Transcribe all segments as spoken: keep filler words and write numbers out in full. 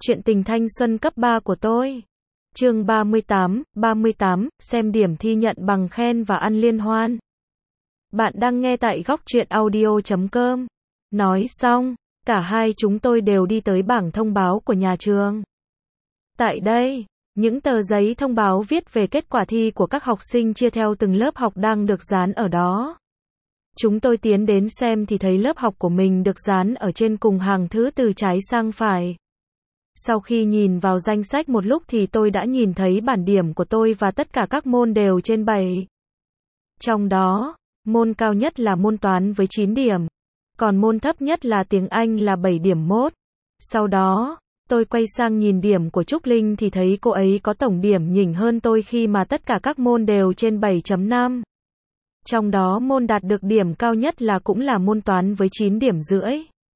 Chuyện tình thanh xuân cấp ba của tôi. Chương ba mươi tám, ba mươi tám, xem điểm thi nhận bằng khen và ăn liên hoan. Bạn đang nghe tại góc truyện audio chấm com. Nói xong, cả hai chúng tôi đều đi tới bảng thông báo của nhà trường. Tại đây, những tờ giấy thông báo viết về kết quả thi của các học sinh chia theo từng lớp học đang được dán ở đó. Chúng tôi tiến đến xem thì thấy lớp học của mình được dán ở trên cùng hàng thứ từ trái sang phải. Sau khi nhìn vào danh sách một lúc thì tôi đã nhìn thấy bảng điểm của tôi và tất cả các môn đều trên bảy. Trong đó, môn cao nhất là môn toán với chín điểm, còn môn thấp nhất là tiếng Anh là bảy điểm mốt. Sau đó, tôi quay sang nhìn điểm của Trúc Linh thì thấy cô ấy có tổng điểm nhỉnh hơn tôi khi mà tất cả các môn đều trên bảy chấm năm. Trong đó môn đạt được điểm cao nhất là cũng là môn toán với chín điểm rưỡi.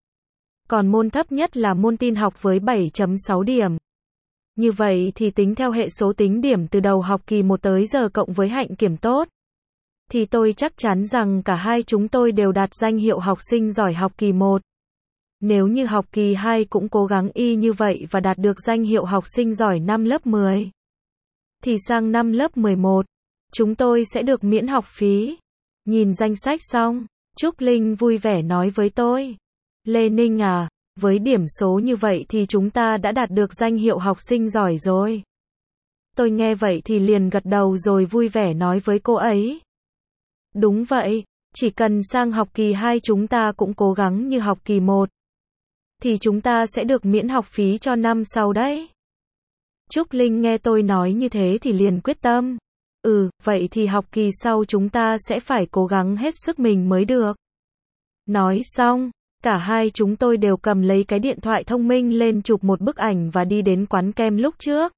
Còn môn thấp nhất là môn tin học với bảy chấm sáu điểm. Như vậy thì tính theo hệ số tính điểm từ đầu học kỳ một tới giờ cộng với hạnh kiểm tốt, thì tôi chắc chắn rằng cả hai chúng tôi đều đạt danh hiệu học sinh giỏi học kỳ một. Nếu như học kỳ hai cũng cố gắng y như vậy và đạt được danh hiệu học sinh giỏi năm lớp mười, thì sang năm lớp mười một, chúng tôi sẽ được miễn học phí. Nhìn danh sách xong, Trúc Linh vui vẻ nói với tôi: Lê Ninh à, với điểm số như vậy thì chúng ta đã đạt được danh hiệu học sinh giỏi rồi. Tôi nghe vậy thì liền gật đầu rồi vui vẻ nói với cô ấy: Đúng vậy, chỉ cần sang học kỳ hai chúng ta cũng cố gắng như học kỳ một, thì chúng ta sẽ được miễn học phí cho năm sau đấy. Trúc Linh nghe tôi nói như thế thì liền quyết tâm: Ừ, vậy thì học kỳ sau chúng ta sẽ phải cố gắng hết sức mình mới được. Nói xong, cả hai chúng tôi đều cầm lấy cái điện thoại thông minh lên chụp một bức ảnh và đi đến quán kem lúc trước.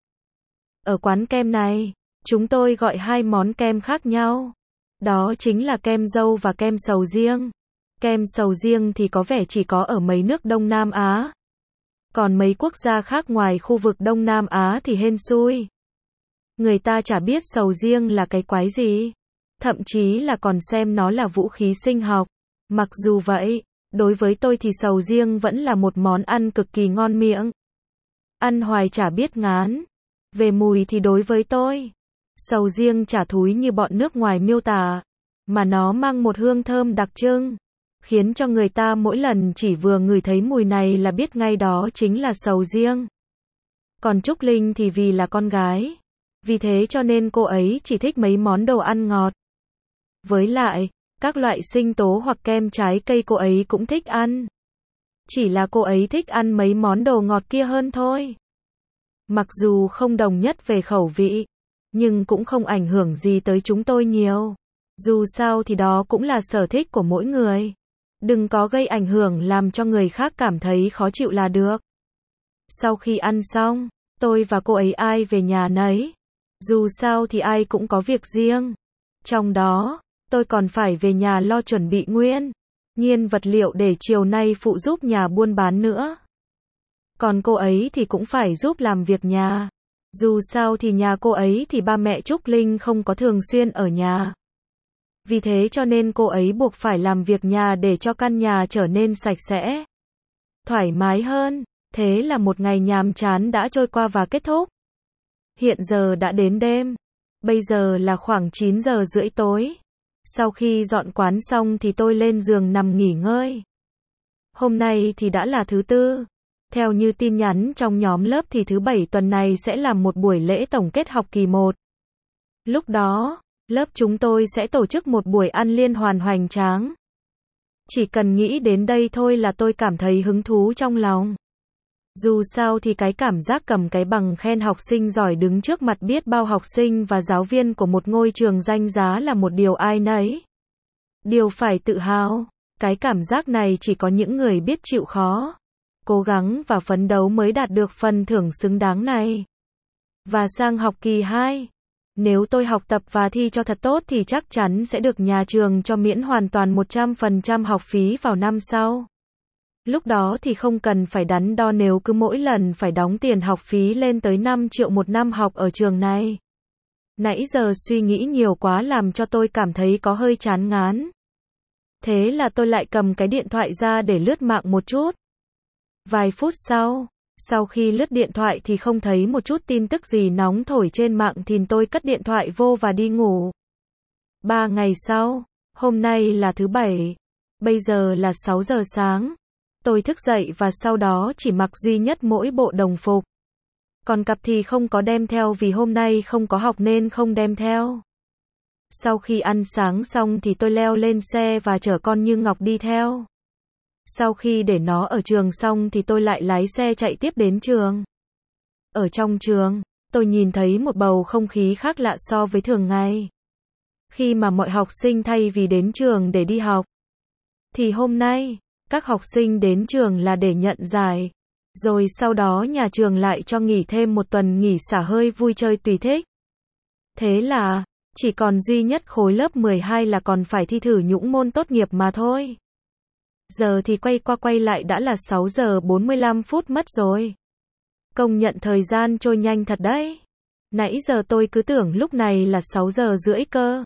Ở quán kem này, chúng tôi gọi hai món kem khác nhau. Đó chính là kem dâu và kem sầu riêng. Kem sầu riêng thì có vẻ chỉ có ở mấy nước Đông Nam Á. Còn mấy quốc gia khác ngoài khu vực Đông Nam Á thì hên xui. Người ta chả biết sầu riêng là cái quái gì. Thậm chí là còn xem nó là vũ khí sinh học. Mặc dù vậy, đối với tôi thì sầu riêng vẫn là một món ăn cực kỳ ngon miệng. Ăn hoài chả biết ngán. Về mùi thì đối với tôi, sầu riêng chả thúi như bọn nước ngoài miêu tả, mà nó mang một hương thơm đặc trưng, khiến cho người ta mỗi lần chỉ vừa ngửi thấy mùi này là biết ngay đó chính là sầu riêng. Còn Trúc Linh thì vì là con gái, vì thế cho nên cô ấy chỉ thích mấy món đồ ăn ngọt. Với lại, các loại sinh tố hoặc kem trái cây cô ấy cũng thích ăn. Chỉ là cô ấy thích ăn mấy món đồ ngọt kia hơn thôi. Mặc dù không đồng nhất về khẩu vị, nhưng cũng không ảnh hưởng gì tới chúng tôi nhiều. Dù sao thì đó cũng là sở thích của mỗi người. Đừng có gây ảnh hưởng làm cho người khác cảm thấy khó chịu là được. Sau khi ăn xong, tôi và cô ấy ai về nhà nấy. Dù sao thì ai cũng có việc riêng. Trong đó, tôi còn phải về nhà lo chuẩn bị nguyên nhiên vật liệu để chiều nay phụ giúp nhà buôn bán nữa. Còn cô ấy thì cũng phải giúp làm việc nhà. Dù sao thì nhà cô ấy thì ba mẹ Trúc Linh không có thường xuyên ở nhà. Vì thế cho nên cô ấy buộc phải làm việc nhà để cho căn nhà trở nên sạch sẽ, thoải mái hơn. Thế là một ngày nhàm chán đã trôi qua và kết thúc. Hiện giờ đã đến đêm. Bây giờ là khoảng chín giờ rưỡi tối. Sau khi dọn quán xong thì tôi lên giường nằm nghỉ ngơi. Hôm nay thì đã là thứ tư. Theo như tin nhắn trong nhóm lớp thì thứ bảy tuần này sẽ là một buổi lễ tổng kết học kỳ một. Lúc đó, lớp chúng tôi sẽ tổ chức một buổi ăn liên hoan hoành tráng. Chỉ cần nghĩ đến đây thôi là tôi cảm thấy hứng thú trong lòng. Dù sao thì cái cảm giác cầm cái bằng khen học sinh giỏi đứng trước mặt biết bao học sinh và giáo viên của một ngôi trường danh giá là một điều ai nấy điều phải tự hào. Cái cảm giác này chỉ có những người biết chịu khó, cố gắng và phấn đấu mới đạt được phần thưởng xứng đáng này. Và sang học kỳ hai, nếu tôi học tập và thi cho thật tốt thì chắc chắn sẽ được nhà trường cho miễn hoàn toàn một trăm phần trăm học phí vào năm sau. Lúc đó thì không cần phải đắn đo nếu cứ mỗi lần phải đóng tiền học phí lên tới năm triệu một năm học ở trường này. Nãy giờ suy nghĩ nhiều quá làm cho tôi cảm thấy có hơi chán ngán. Thế là tôi lại cầm cái điện thoại ra để lướt mạng một chút. Vài phút sau, Sau khi lướt điện thoại thì không thấy một chút tin tức gì nóng thổi trên mạng thì tôi cất điện thoại vô và đi ngủ. Ba ngày sau, hôm nay là thứ bảy, bây giờ là sáu giờ sáng. Tôi thức dậy và sau đó chỉ mặc duy nhất mỗi bộ đồng phục. Còn cặp thì không có đem theo vì hôm nay không có học nên không đem theo. Sau khi ăn sáng xong thì tôi leo lên xe và chở con Như Ngọc đi theo. Sau khi để nó ở trường xong thì tôi lại lái xe chạy tiếp đến trường. Ở trong trường, tôi nhìn thấy một bầu không khí khác lạ so với thường ngày. Khi mà mọi học sinh thay vì đến trường để đi học, thì hôm nay, các học sinh đến trường là để nhận giải. Rồi sau đó nhà trường lại cho nghỉ thêm một tuần nghỉ xả hơi vui chơi tùy thích. Thế là, chỉ còn duy nhất khối lớp mười hai là còn phải thi thử nhũng môn tốt nghiệp mà thôi. Giờ thì quay qua quay lại đã là sáu giờ bốn mươi lăm phút mất rồi. Công nhận thời gian trôi nhanh thật đấy. Nãy giờ tôi cứ tưởng lúc này là sáu giờ rưỡi cơ.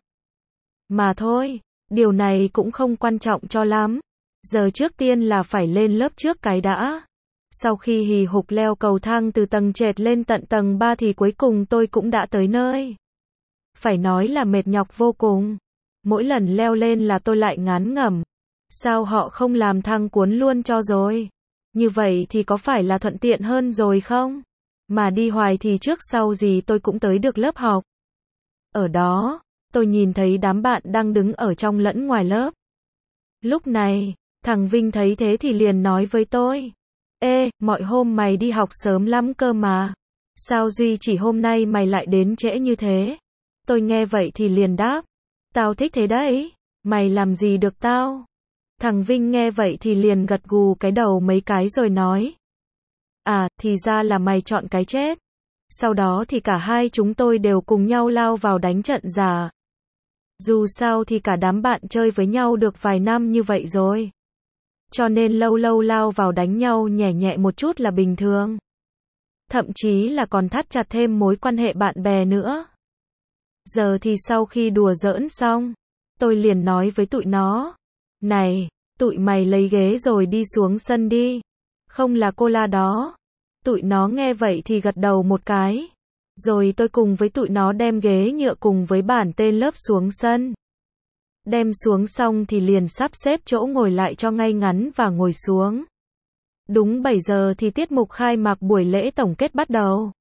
Mà thôi, điều này cũng không quan trọng cho lắm. Giờ trước tiên là phải lên lớp trước cái đã. Sau khi hì hục leo cầu thang từ tầng trệt lên tận tầng ba thì cuối cùng tôi cũng đã tới nơi. Phải nói là mệt nhọc vô cùng. Mỗi lần leo lên là tôi lại ngán ngẩm. Sao họ không làm thang cuốn luôn cho rồi? Như vậy thì có phải là thuận tiện hơn rồi không? Mà đi hoài thì trước sau gì tôi cũng tới được lớp học. Ở đó, tôi nhìn thấy đám bạn đang đứng ở trong lẫn ngoài lớp. Lúc này, thằng Vinh thấy thế thì liền nói với tôi. Ê, mọi hôm mày đi học sớm lắm cơ mà. Sao Duy chỉ hôm nay mày lại đến trễ như thế? Tôi nghe vậy thì liền đáp. Tao thích thế đấy. Mày làm gì được tao? Thằng Vinh nghe vậy thì liền gật gù cái đầu mấy cái rồi nói. À, thì ra là mày chọn cái chết. Sau đó thì cả hai chúng tôi đều cùng nhau lao vào đánh trận giả. Dù sao thì cả đám bạn chơi với nhau được vài năm như vậy rồi. Cho nên lâu lâu lao vào đánh nhau nhẹ nhẹ một chút là bình thường. Thậm chí là còn thắt chặt thêm mối quan hệ bạn bè nữa. Giờ thì sau khi đùa giỡn xong, tôi liền nói với tụi nó. Này, tụi mày lấy ghế rồi đi xuống sân đi. Không là cô la đó. Tụi nó nghe vậy thì gật đầu một cái. Rồi tôi cùng với tụi nó đem ghế nhựa cùng với bản tên lớp xuống sân. Đem xuống xong thì liền sắp xếp chỗ ngồi lại cho ngay ngắn và ngồi xuống. Đúng bảy giờ thì tiết mục khai mạc buổi lễ tổng kết bắt đầu.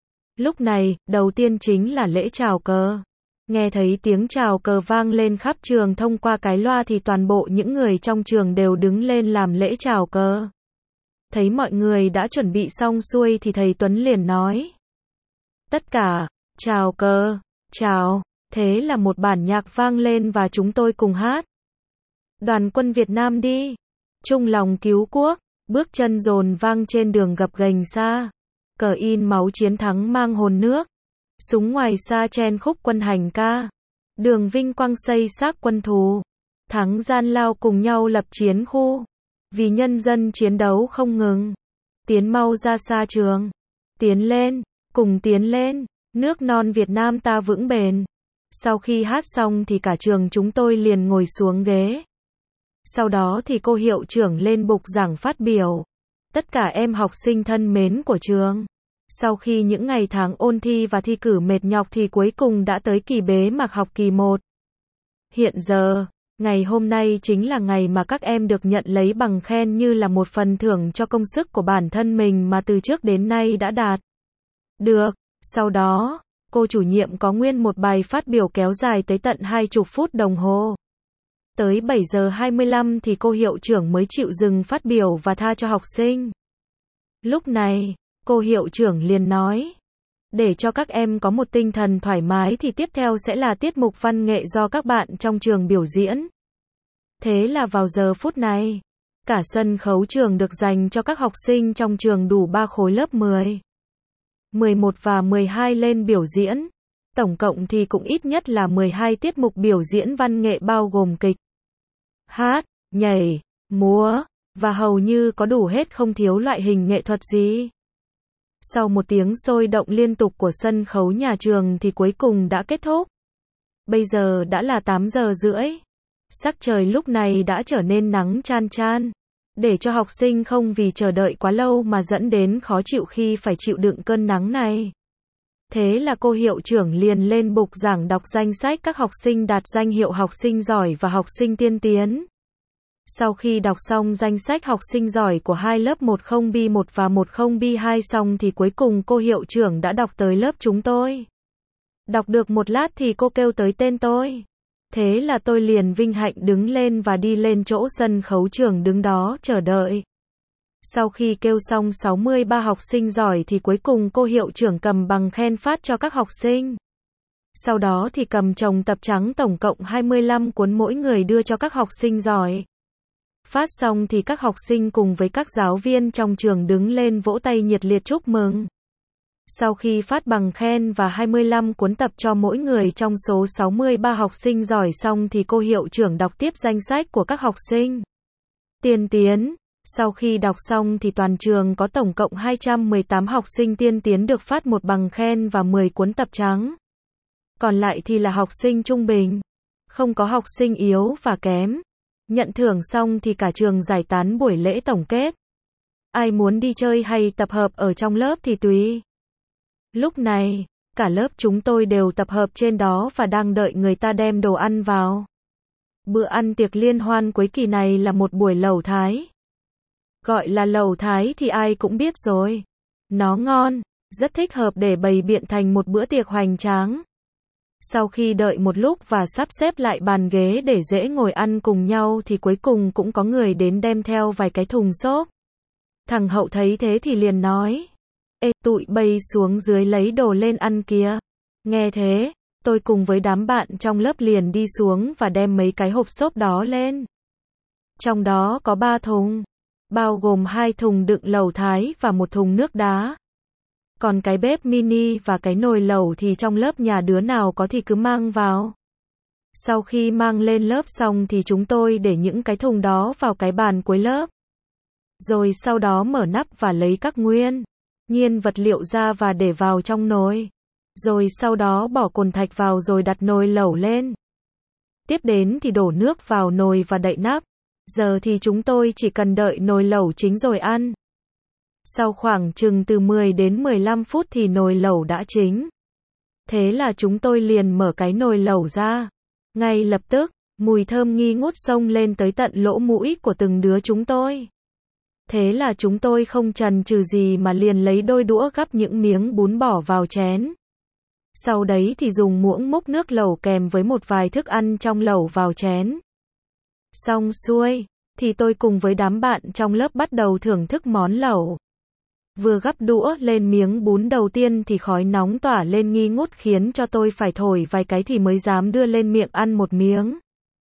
Lúc này, đầu tiên chính là lễ chào cờ. Nghe thấy tiếng chào cờ vang lên khắp trường thông qua cái loa thì toàn bộ những người trong trường đều đứng lên làm lễ chào cờ. Thấy mọi người đã chuẩn bị xong xuôi thì thầy Tuấn liền nói. Tất cả, chào cờ, chào. Thế là một bản nhạc vang lên và chúng tôi cùng hát. Đoàn quân Việt Nam đi. Chung lòng cứu quốc. Bước chân dồn vang trên đường gập ghềnh xa. Cờ in máu chiến thắng mang hồn nước. Súng ngoài xa chen khúc quân hành ca. Đường vinh quang xây xác quân thù. Thắng gian lao cùng nhau lập chiến khu. Vì nhân dân chiến đấu không ngừng. Tiến mau ra xa trường. Tiến lên, cùng tiến lên. Nước non Việt Nam ta vững bền. Sau khi hát xong thì cả trường chúng tôi liền ngồi xuống ghế. Sau đó thì cô hiệu trưởng lên bục giảng phát biểu. Tất cả em học sinh thân mến của trường. Sau khi những ngày tháng ôn thi và thi cử mệt nhọc thì cuối cùng đã tới kỳ bế mạc học kỳ một. Hiện giờ, ngày hôm nay chính là ngày mà các em được nhận lấy bằng khen như là một phần thưởng cho công sức của bản thân mình mà từ trước đến nay đã đạt được. Sau đó, cô chủ nhiệm có nguyên một bài phát biểu kéo dài tới tận hai mươi phút đồng hồ. Tới bảy giờ hai mươi lăm thì cô hiệu trưởng mới chịu dừng phát biểu và tha cho học sinh. Lúc này, cô hiệu trưởng liền nói. Để cho các em có một tinh thần thoải mái thì tiếp theo sẽ là tiết mục văn nghệ do các bạn trong trường biểu diễn. Thế là vào giờ phút này, cả sân khấu trường được dành cho các học sinh trong trường đủ ba khối lớp mười, mười một và mười hai lên biểu diễn. Tổng cộng thì cũng ít nhất là mười hai tiết mục biểu diễn văn nghệ bao gồm kịch, hát, nhảy, múa, và hầu như có đủ hết không thiếu loại hình nghệ thuật gì. Sau một tiếng sôi động liên tục của sân khấu nhà trường thì cuối cùng đã kết thúc. Bây giờ đã là tám giờ rưỡi. Sắc trời lúc này đã trở nên nắng chan chan. để cho học sinh không vì chờ đợi quá lâu mà dẫn đến khó chịu khi phải chịu đựng cơn nắng này. Thế là cô hiệu trưởng liền lên bục giảng đọc danh sách các học sinh đạt danh hiệu học sinh giỏi và học sinh tiên tiến. Sau khi đọc xong danh sách học sinh giỏi của hai lớp một không B một và một không B hai xong thì cuối cùng cô hiệu trưởng đã đọc tới lớp chúng tôi. Đọc được một lát thì cô kêu tới tên tôi. Thế là tôi liền vinh hạnh đứng lên và đi lên chỗ sân khấu trường đứng đó chờ đợi. Sau khi kêu xong sáu mươi ba học sinh giỏi thì cuối cùng cô hiệu trưởng cầm bằng khen phát cho các học sinh. Sau đó thì cầm chồng tập trắng tổng cộng hai mươi lăm cuốn mỗi người đưa cho các học sinh giỏi. Phát xong thì các học sinh cùng với các giáo viên trong trường đứng lên vỗ tay nhiệt liệt chúc mừng. Sau khi phát bằng khen và hai mươi lăm cuốn tập cho mỗi người trong số sáu mươi ba học sinh giỏi xong thì cô hiệu trưởng đọc tiếp danh sách của các học sinh tiên tiến. Sau khi đọc xong thì toàn trường có tổng cộng hai trăm mười tám học sinh tiên tiến được phát một bằng khen và mười cuốn tập trắng. Còn lại thì là học sinh trung bình. Không có học sinh yếu và kém. Nhận thưởng xong thì cả trường giải tán buổi lễ tổng kết. Ai muốn đi chơi hay tập hợp ở trong lớp thì tùy. Lúc này, cả lớp chúng tôi đều tập hợp trên đó và đang đợi người ta đem đồ ăn vào. Bữa ăn tiệc liên hoan cuối kỳ này là một buổi lẩu Thái. Gọi là lẩu Thái thì ai cũng biết rồi. Nó ngon, rất thích hợp để bày biện thành một bữa tiệc hoành tráng. Sau khi đợi một lúc và sắp xếp lại bàn ghế để dễ ngồi ăn cùng nhau thì cuối cùng cũng có người đến đem theo vài cái thùng xốp. Thằng Hậu thấy thế thì liền nói: Ê, tụi bay xuống dưới lấy đồ lên ăn kìa. Nghe thế, tôi cùng với đám bạn trong lớp liền đi xuống và đem mấy cái hộp xốp đó lên. Trong đó có ba thùng, bao gồm hai thùng đựng lẩu Thái và một thùng nước đá. Còn cái bếp mini và cái nồi lẩu thì trong lớp nhà đứa nào có thì cứ mang vào. Sau khi mang lên lớp xong thì chúng tôi để những cái thùng đó vào cái bàn cuối lớp. Rồi sau đó mở nắp và lấy các nguyên nhiên vật liệu ra và để vào trong nồi. Rồi sau đó bỏ cồn thạch vào rồi đặt nồi lẩu lên. Tiếp đến thì đổ nước vào nồi và đậy nắp. Giờ thì chúng tôi chỉ cần đợi nồi lẩu chín rồi ăn. Sau khoảng chừng từ mười đến mười lăm phút thì nồi lẩu đã chín. Thế là chúng tôi liền mở cái nồi lẩu ra. Ngay lập tức, mùi thơm nghi ngút xông lên tới tận lỗ mũi của từng đứa chúng tôi. Thế là chúng tôi không chần chừ gì mà liền lấy đôi đũa gắp những miếng bún bỏ vào chén. Sau đấy thì dùng muỗng múc nước lẩu kèm với một vài thức ăn trong lẩu vào chén. Xong xuôi, thì tôi cùng với đám bạn trong lớp bắt đầu thưởng thức món lẩu. Vừa gắp đũa lên miếng bún đầu tiên thì khói nóng tỏa lên nghi ngút khiến cho tôi phải thổi vài cái thì mới dám đưa lên miệng ăn một miếng.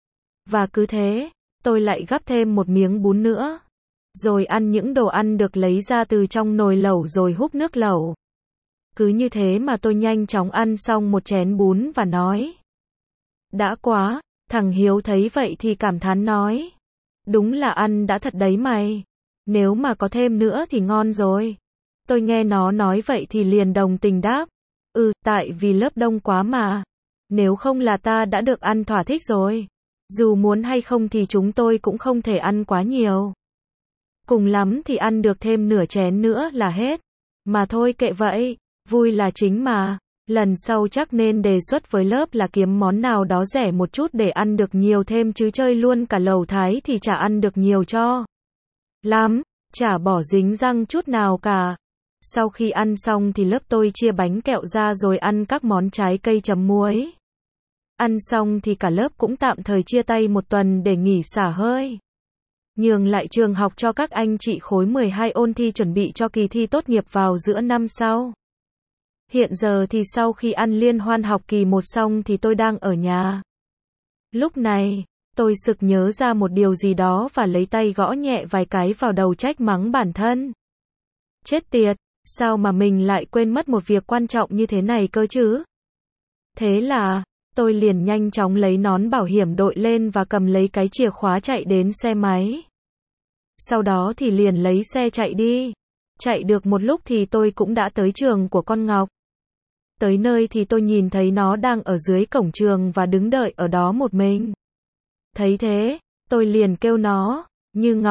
Và cứ thế, tôi lại gắp thêm một miếng bún nữa. Rồi ăn những đồ ăn được lấy ra từ trong nồi lẩu rồi húp nước lẩu. Cứ như thế mà tôi nhanh chóng ăn xong một chén bún và nói: Đã quá. Thằng Hiếu thấy vậy thì cảm thán nói: Đúng là ăn đã thật đấy mày. Nếu mà có thêm nữa thì ngon rồi. Tôi nghe nó nói vậy thì liền đồng tình đáp: Ừ, tại vì lớp đông quá mà. Nếu không là ta đã được ăn thỏa thích rồi. Dù muốn hay không thì chúng tôi cũng không thể ăn quá nhiều. Cùng lắm thì ăn được thêm nửa chén nữa là hết. Mà thôi kệ vậy, vui là chính mà. Lần sau chắc nên đề xuất với lớp là kiếm món nào đó rẻ một chút để ăn được nhiều thêm chứ chơi luôn cả lẩu Thái thì chả ăn được nhiều cho lắm, chả bỏ dính răng chút nào cả. Sau khi ăn xong thì lớp tôi chia bánh kẹo ra rồi ăn các món trái cây chấm muối. Ăn xong thì cả lớp cũng tạm thời chia tay một tuần để nghỉ xả hơi. Nhường lại trường học cho các anh chị khối mười hai ôn thi chuẩn bị cho kỳ thi tốt nghiệp vào giữa năm sau. Hiện giờ thì sau khi ăn liên hoan học kỳ một xong thì tôi đang ở nhà. Lúc này, tôi sực nhớ ra một điều gì đó và lấy tay gõ nhẹ vài cái vào đầu trách mắng bản thân. Chết tiệt, sao mà mình lại quên mất một việc quan trọng như thế này cơ chứ? Thế là, tôi liền nhanh chóng lấy nón bảo hiểm đội lên và cầm lấy cái chìa khóa chạy đến xe máy. Sau đó thì liền lấy xe chạy đi. Chạy được một lúc thì tôi cũng đã tới trường của con Ngọc. Tới nơi thì tôi nhìn thấy nó đang ở dưới cổng trường và đứng đợi ở đó một mình. Thấy thế, tôi liền kêu nó: Như Ngọc,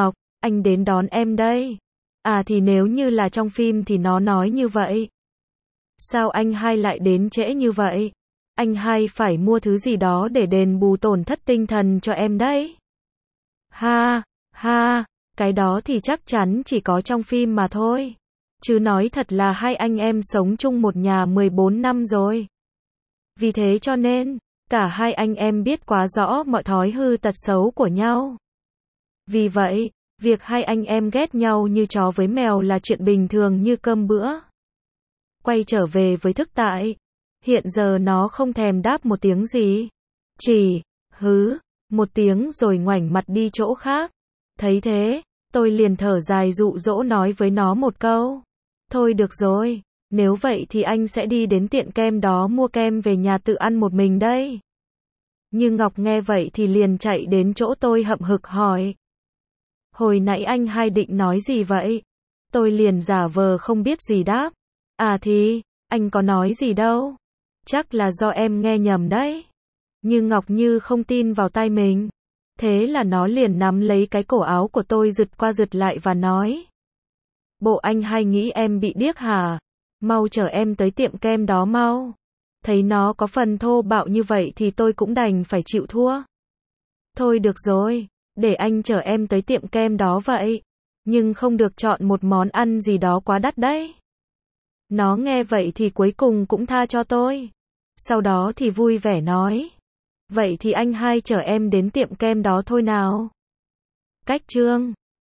anh đến đón em đây. À thì nếu như là trong phim thì nó nói như vậy. Sao anh hai lại đến trễ như vậy? Anh hai phải mua thứ gì đó để đền bù tổn thất tinh thần cho em đấy. Ha, ha, cái đó thì chắc chắn chỉ có trong phim mà thôi. Chứ nói thật là hai anh em sống chung một nhà mười bốn năm rồi. Vì thế cho nên, cả hai anh em biết quá rõ mọi thói hư tật xấu của nhau. Vì vậy, việc hai anh em ghét nhau như chó với mèo là chuyện bình thường như cơm bữa. Quay trở về với thực tại. Hiện giờ nó không thèm đáp một tiếng gì. Chỉ, hứ, một tiếng rồi ngoảnh mặt đi chỗ khác. Thấy thế, tôi liền thở dài dụ dỗ nói với nó một câu. Thôi được rồi, nếu vậy thì anh sẽ đi đến tiệm kem đó mua kem về nhà tự ăn một mình đây. Như Ngọc nghe vậy thì liền chạy đến chỗ tôi hậm hực hỏi. Hồi nãy anh hai định nói gì vậy? Tôi liền giả vờ không biết gì đáp. À thì, anh có nói gì đâu. Chắc là do em nghe nhầm đấy. Như Ngọc như không tin vào tai mình. Thế là nó liền nắm lấy cái cổ áo của tôi giật qua giật lại và nói. Bộ anh hay nghĩ em bị điếc hả? Mau chở em tới tiệm kem đó mau. Thấy nó có phần thô bạo như vậy thì tôi cũng đành phải chịu thua. Thôi được rồi, để anh chở em tới tiệm kem đó vậy. Nhưng không được chọn một món ăn gì đó quá đắt đấy. Nó nghe vậy thì cuối cùng cũng tha cho tôi. Sau đó thì vui vẻ nói. Vậy thì anh hai chở em đến tiệm kem đó thôi nào. Cách chương